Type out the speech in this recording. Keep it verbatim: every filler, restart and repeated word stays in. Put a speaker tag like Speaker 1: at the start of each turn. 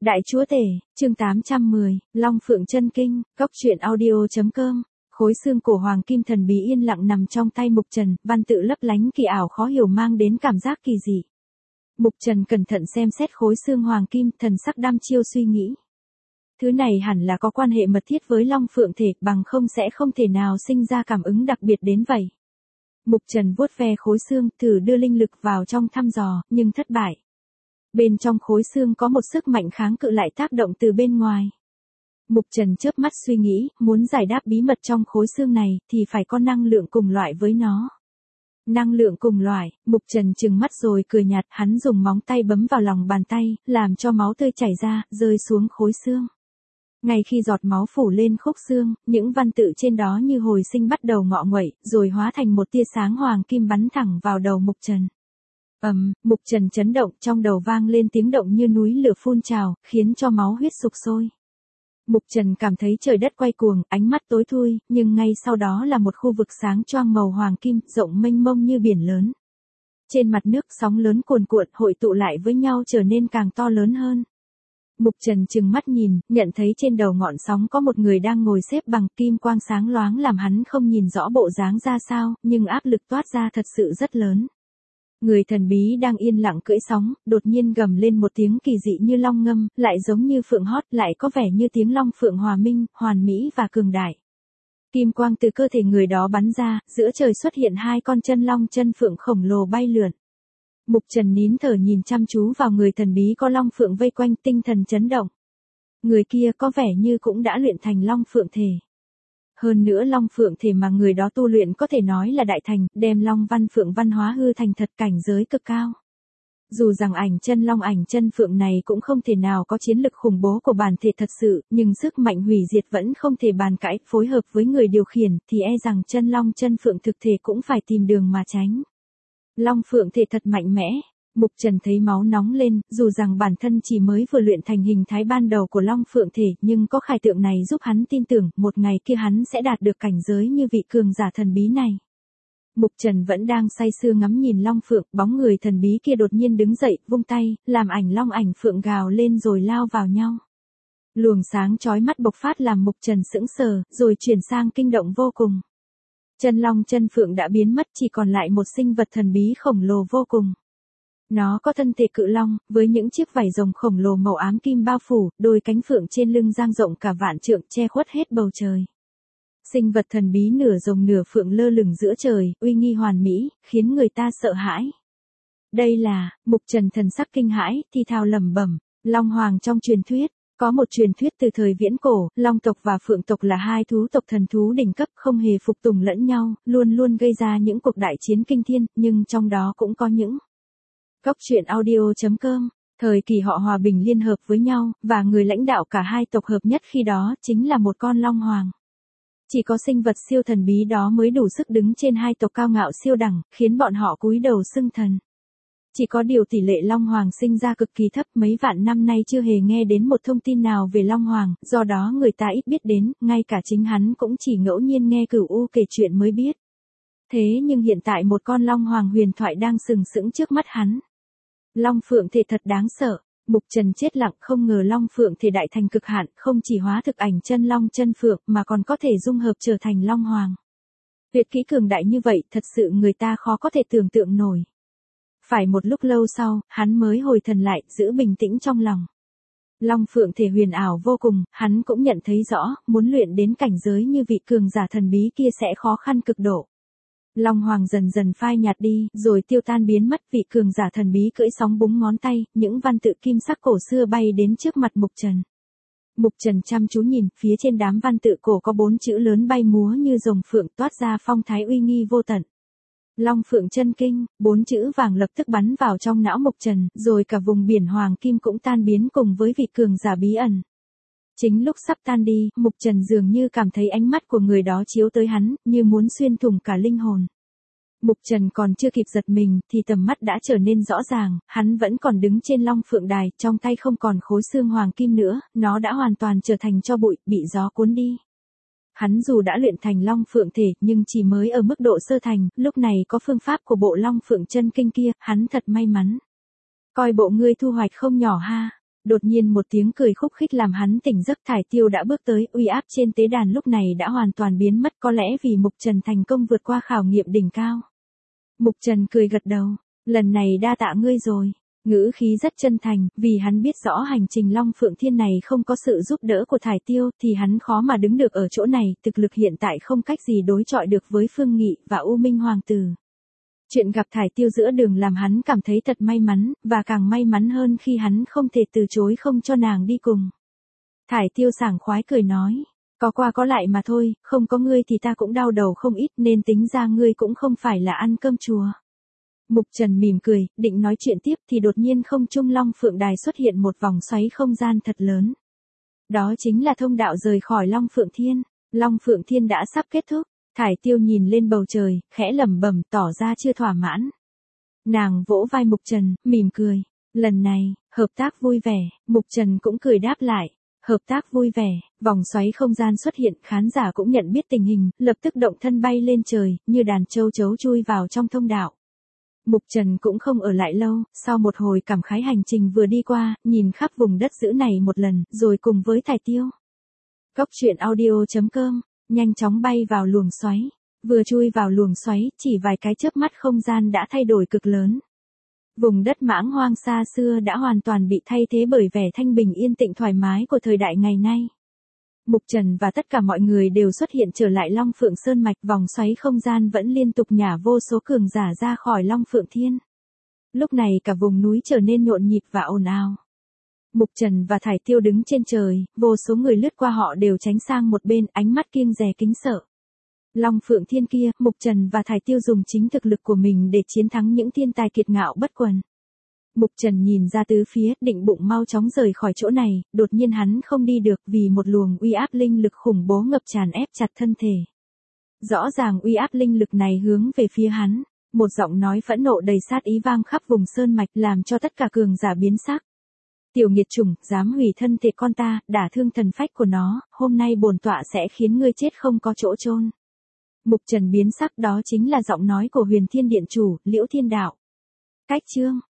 Speaker 1: Đại chúa tể, chương tám trăm mười, Long Phượng Chân Kinh, góc truyện audio.com. Khối xương cổ hoàng kim thần bí yên lặng nằm trong tay Mục Trần, văn tự lấp lánh kỳ ảo khó hiểu mang đến cảm giác kỳ dị. Mục Trần cẩn thận xem xét khối xương hoàng kim, thần sắc đăm chiêu suy nghĩ. Thứ này hẳn là có quan hệ mật thiết với Long Phượng thể, bằng không sẽ không thể nào sinh ra cảm ứng đặc biệt đến vậy. Mục Trần vuốt ve khối xương, thử đưa linh lực vào trong thăm dò, nhưng thất bại. Bên trong khối xương có một sức mạnh kháng cự lại tác động từ bên ngoài. Mục Trần chớp mắt suy nghĩ, muốn giải đáp bí mật trong khối xương này, thì phải có năng lượng cùng loại với nó. Năng lượng cùng loại, Mục Trần trừng mắt rồi cười nhạt, hắn dùng móng tay bấm vào lòng bàn tay, làm cho máu tươi chảy ra, rơi xuống khối xương. Ngay khi giọt máu phủ lên khúc xương, những văn tự trên đó như hồi sinh bắt đầu ngọ nguậy, rồi hóa thành một tia sáng hoàng kim bắn thẳng vào đầu Mục Trần. Ầm, um, Mục Trần chấn động, trong đầu vang lên tiếng động như núi lửa phun trào, khiến cho máu huyết sục sôi. Mục Trần cảm thấy trời đất quay cuồng, ánh mắt tối thui, nhưng ngay sau đó là một khu vực sáng choang màu hoàng kim, rộng mênh mông như biển lớn. Trên mặt nước sóng lớn cuồn cuộn hội tụ lại với nhau trở nên càng to lớn hơn. Mục Trần trừng mắt nhìn, nhận thấy trên đầu ngọn sóng có một người đang ngồi xếp bằng, kim quang sáng loáng làm hắn không nhìn rõ bộ dáng ra sao, nhưng áp lực toát ra thật sự rất lớn. Người thần bí đang yên lặng cưỡi sóng, đột nhiên gầm lên một tiếng kỳ dị như long ngâm, lại giống như phượng hót, lại có vẻ như tiếng long phượng hòa minh, hoàn mỹ và cường đại. Kim quang từ cơ thể người đó bắn ra, giữa trời xuất hiện hai con chân long chân phượng khổng lồ bay lượn. Mục Trần nín thở nhìn chăm chú vào người thần bí có long phượng vây quanh, tinh thần chấn động. Người kia có vẻ như cũng đã luyện thành long phượng thể. Hơn nữa long phượng thể mà người đó tu luyện có thể nói là đại thành, đem long văn phượng văn hóa hư thành thật, cảnh giới cực cao. Dù rằng ảnh chân long ảnh chân phượng này cũng không thể nào có chiến lực khủng bố của bản thể thật sự, nhưng sức mạnh hủy diệt vẫn không thể bàn cãi, phối hợp với người điều khiển thì e rằng chân long chân phượng thực thể cũng phải tìm đường mà tránh. Long phượng thể thật mạnh mẽ. Mục Trần thấy máu nóng lên, dù rằng bản thân chỉ mới vừa luyện thành hình thái ban đầu của Long Phượng thể, nhưng có khải tượng này giúp hắn tin tưởng, một ngày kia hắn sẽ đạt được cảnh giới như vị cường giả thần bí này. Mục Trần vẫn đang say sưa ngắm nhìn Long Phượng, bóng người thần bí kia đột nhiên đứng dậy, vung tay, làm ảnh long ảnh phượng gào lên rồi lao vào nhau. Luồng sáng chói mắt bộc phát làm Mục Trần sững sờ, rồi chuyển sang kinh động vô cùng. Chân long chân phượng đã biến mất, chỉ còn lại một sinh vật thần bí khổng lồ vô cùng. Nó có thân thể cự long, với những chiếc vảy rồng khổng lồ màu ám kim bao phủ, đôi cánh phượng trên lưng dang rộng cả vạn trượng che khuất hết bầu trời. Sinh vật thần bí nửa rồng nửa phượng lơ lửng giữa trời, uy nghi hoàn mỹ, khiến người ta sợ hãi. Đây là, Mục Trần thần sắc kinh hãi, thi thào lẩm bẩm, Long Hoàng trong truyền thuyết. Có một truyền thuyết từ thời viễn cổ, Long tộc và Phượng tộc là hai thú tộc thần thú đỉnh cấp không hề phục tùng lẫn nhau, luôn luôn gây ra những cuộc đại chiến kinh thiên, nhưng trong đó cũng có những góc truyện audio.com, thời kỳ họ hòa bình liên hợp với nhau, và người lãnh đạo cả hai tộc hợp nhất khi đó chính là một con long hoàng. Chỉ có sinh vật siêu thần bí đó mới đủ sức đứng trên hai tộc cao ngạo siêu đẳng, khiến bọn họ cúi đầu xưng thần. Chỉ có điều tỷ lệ long hoàng sinh ra cực kỳ thấp, mấy vạn năm nay chưa hề nghe đến một thông tin nào về long hoàng, do đó người ta ít biết đến, ngay cả chính hắn cũng chỉ ngẫu nhiên nghe Cửu U kể chuyện mới biết. Thế nhưng hiện tại một con long hoàng huyền thoại đang sừng sững trước mắt hắn. Long phượng thể thật đáng sợ. Mục Trần chết lặng, không ngờ long phượng thể đại thành cực hạn, không chỉ hóa thực ảnh chân long chân phượng mà còn có thể dung hợp trở thành long hoàng. Tuyệt kỹ cường đại như vậy, thật sự người ta khó có thể tưởng tượng nổi. Phải một lúc lâu sau, hắn mới hồi thần lại, giữ bình tĩnh trong lòng. Long phượng thể huyền ảo vô cùng, hắn cũng nhận thấy rõ, muốn luyện đến cảnh giới như vị cường giả thần bí kia sẽ khó khăn cực độ. Long hoàng dần dần phai nhạt đi, rồi tiêu tan biến mất, vị cường giả thần bí cưỡi sóng búng ngón tay, những văn tự kim sắc cổ xưa bay đến trước mặt Mục Trần. Mục Trần chăm chú nhìn, phía trên đám văn tự cổ có bốn chữ lớn bay múa như rồng phượng, toát ra phong thái uy nghi vô tận. Long Phượng Chân Kinh, bốn chữ vàng lập tức bắn vào trong não Mục Trần, rồi cả vùng biển hoàng kim cũng tan biến cùng với vị cường giả bí ẩn. Chính lúc sắp tan đi, Mục Trần dường như cảm thấy ánh mắt của người đó chiếu tới hắn, như muốn xuyên thủng cả linh hồn. Mục Trần còn chưa kịp giật mình, thì tầm mắt đã trở nên rõ ràng, hắn vẫn còn đứng trên Long Phượng Đài, trong tay không còn khối xương hoàng kim nữa, nó đã hoàn toàn trở thành tro bụi, bị gió cuốn đi. Hắn dù đã luyện thành Long Phượng thể, nhưng chỉ mới ở mức độ sơ thành, lúc này có phương pháp của bộ Long Phượng Chân Kinh kia, hắn thật may mắn. Coi bộ ngươi thu hoạch không nhỏ ha. Đột nhiên một tiếng cười khúc khích làm hắn tỉnh giấc. Thải Tiêu đã bước tới, uy áp trên tế đàn lúc này đã hoàn toàn biến mất, có lẽ vì Mục Trần thành công vượt qua khảo nghiệm đỉnh cao. Mục Trần cười gật đầu, lần này đa tạ ngươi rồi. Ngữ khí rất chân thành, vì hắn biết rõ hành trình Long Phượng Thiên này không có sự giúp đỡ của Thải Tiêu thì hắn khó mà đứng được ở chỗ này, thực lực hiện tại không cách gì đối chọi được với Phương Nghị và U Minh Hoàng Tử. Chuyện gặp Thải Tiêu giữa đường làm hắn cảm thấy thật may mắn, và càng may mắn hơn khi hắn không thể từ chối không cho nàng đi cùng. Thải Tiêu sảng khoái cười nói, có qua có lại mà thôi, không có ngươi thì ta cũng đau đầu không ít nên tính ra ngươi cũng không phải là ăn cơm chùa. Mục Trần mỉm cười, định nói chuyện tiếp thì đột nhiên không trung Long Phượng Đài xuất hiện một vòng xoáy không gian thật lớn. Đó chính là thông đạo rời khỏi Long Phượng Thiên. Long Phượng Thiên đã sắp kết thúc. Thải Tiêu nhìn lên bầu trời, khẽ lẩm bẩm tỏ ra chưa thỏa mãn. Nàng vỗ vai Mục Trần, mỉm cười. Lần này, hợp tác vui vẻ, Mục Trần cũng cười đáp lại. Hợp tác vui vẻ, vòng xoáy không gian xuất hiện, khán giả cũng nhận biết tình hình, lập tức động thân bay lên trời, như đàn châu chấu chui vào trong thông đạo. Mục Trần cũng không ở lại lâu, sau một hồi cảm khái hành trình vừa đi qua, nhìn khắp vùng đất dữ này một lần, rồi cùng với Thải Tiêu. Cốc truyện audio chấm com, nhanh chóng bay vào luồng xoáy. Vừa chui vào luồng xoáy, chỉ vài cái chớp mắt không gian đã thay đổi cực lớn. Vùng đất mãng hoang xa xưa đã hoàn toàn bị thay thế bởi vẻ thanh bình yên tĩnh thoải mái của thời đại ngày nay. Mục Trần và tất cả mọi người đều xuất hiện trở lại Long Phượng Sơn Mạch, vòng xoáy không gian vẫn liên tục nhả vô số cường giả ra khỏi Long Phượng Thiên. Lúc này cả vùng núi trở nên nhộn nhịp và ồn ào. Mục Trần và Thải Tiêu đứng trên trời, vô số người lướt qua họ đều tránh sang một bên, ánh mắt kiêng dè kính sợ. Long Phượng Thiên kia, Mục Trần và Thải Tiêu dùng chính thực lực của mình để chiến thắng những thiên tài kiệt ngạo bất quần. Mục Trần nhìn ra tứ phía, định bụng mau chóng rời khỏi chỗ này, đột nhiên hắn không đi được vì một luồng uy áp linh lực khủng bố ngập tràn ép chặt thân thể. Rõ ràng uy áp linh lực này hướng về phía hắn, một giọng nói phẫn nộ đầy sát ý vang khắp vùng sơn mạch làm cho tất cả cường giả biến sắc. Tiểu nghiệt chủng, dám hủy thân thể con ta, đả thương thần phách của nó, hôm nay bổn tọa sẽ khiến ngươi chết không có chỗ chôn. Mục Trần biến sắc, đó chính là giọng nói của Huyền Thiên Điện chủ, Liễu Thiên Đạo. Cách chương